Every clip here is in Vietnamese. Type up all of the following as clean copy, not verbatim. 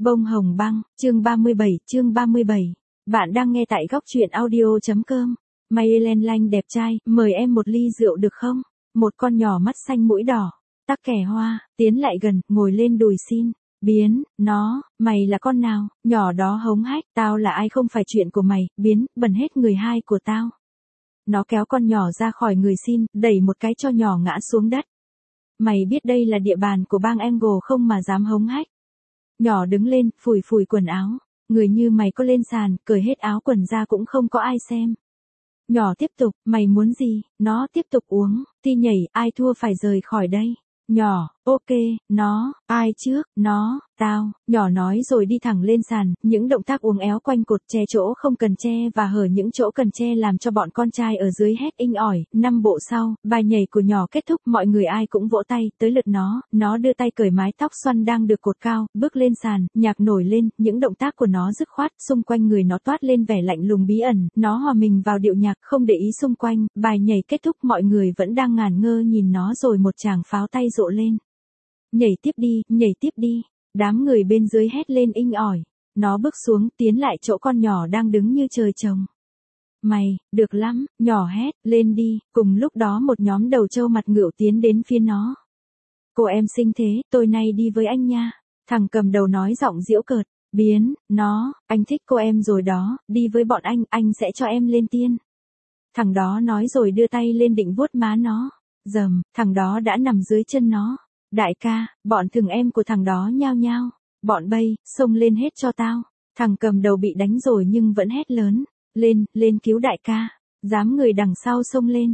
Bông hồng băng, chương 37. Bạn đang nghe tại góc truyện audio.com. Mayelen Lanh đẹp trai, mời em một ly rượu được không? Một con nhỏ mắt xanh mũi đỏ, tắc kè hoa, tiến lại gần, ngồi lên đùi xin. Biến, mày là con nào? Nhỏ đó hống hách, tao là ai không phải chuyện của mày, biến, bẩn hết người hai của tao. Nó kéo con nhỏ ra khỏi người xin, đẩy một cái cho nhỏ ngã xuống đất. Mày biết đây là địa bàn của bang Angle không mà dám hống hách. Nhỏ đứng lên, phủi phủi quần áo. Người như mày có lên sàn, cởi hết áo quần ra cũng không có ai xem. Nhỏ tiếp tục, mày muốn gì? Nó tiếp tục uống, ti nhảy, ai thua phải rời khỏi đây. Nhỏ, ok, ai trước, tao, nhỏ nói rồi đi thẳng lên sàn, những động tác uốn éo quanh cột che chỗ không cần che và hở những chỗ cần che làm cho bọn con trai ở dưới hét inh ỏi. 5 bộ sau, bài nhảy của nhỏ kết thúc, mọi người ai cũng vỗ tay, tới lượt nó đưa tay cởi mái tóc xoăn đang được cột cao, bước lên sàn, nhạc nổi lên, những động tác của nó dứt khoát, xung quanh người nó toát lên vẻ lạnh lùng bí ẩn, nó hòa mình vào điệu nhạc, không để ý xung quanh, bài nhảy kết thúc mọi người vẫn đang ngàn ngơ nhìn nó rồi một tràng pháo tay rộ lên. Nhảy tiếp đi, đám người bên dưới hét lên inh ỏi, nó bước xuống tiến lại chỗ con nhỏ đang đứng như trời trồng. Mày, được lắm, nhỏ hét, lên đi, cùng lúc đó một nhóm đầu trâu mặt ngựa tiến đến phía nó. Cô em xinh thế, tôi nay đi với anh nha, thằng cầm đầu nói giọng giễu cợt, biến, anh thích cô em rồi đó, đi với bọn anh sẽ cho em lên tiên. Thằng đó nói rồi đưa tay lên định vuốt má nó, thằng đó đã nằm dưới chân nó. Đại ca, bọn thừng em của thằng đó nhao nhao. Bọn bay, xông lên hết cho tao. Thằng cầm đầu bị đánh rồi nhưng vẫn hét lớn. Lên cứu đại ca. Dám người đằng sau xông lên.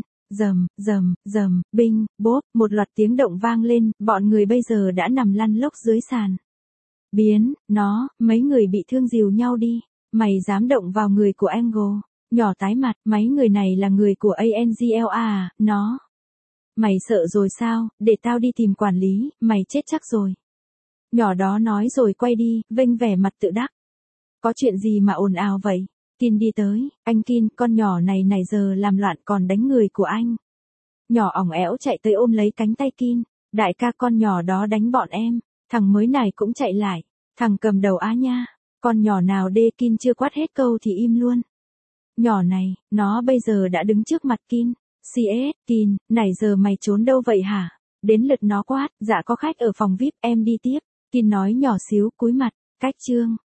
Binh, bốp, một loạt tiếng động vang lên. Bọn người bây giờ đã nằm lăn lóc dưới sàn. Biến, mấy người bị thương dìu nhau đi. Mày dám động vào người của Angle. Nhỏ tái mặt, mấy người này là người của Angela à, Mày sợ rồi sao, để tao đi tìm quản lý, mày chết chắc rồi. Nhỏ đó nói rồi quay đi, vênh vẻ mặt tự đắc. Có chuyện gì mà ồn ào vậy? Kin đi tới, anh Kin, con nhỏ này giờ làm loạn còn đánh người của anh. Nhỏ ỏng ẻo chạy tới ôm lấy cánh tay Kin, đại ca con nhỏ đó đánh bọn em, thằng mới này cũng chạy lại, thằng cầm đầu á nha, con nhỏ nào đê Kin chưa quát hết câu thì im luôn. Nhỏ này, nó bây giờ đã đứng trước mặt Kin. CS, Kin, nãy giờ mày trốn đâu vậy hả? Đến lượt nó quát, dạ có khách ở phòng VIP, em đi tiếp. Kin nói nhỏ xíu, cúi mặt, cách chương.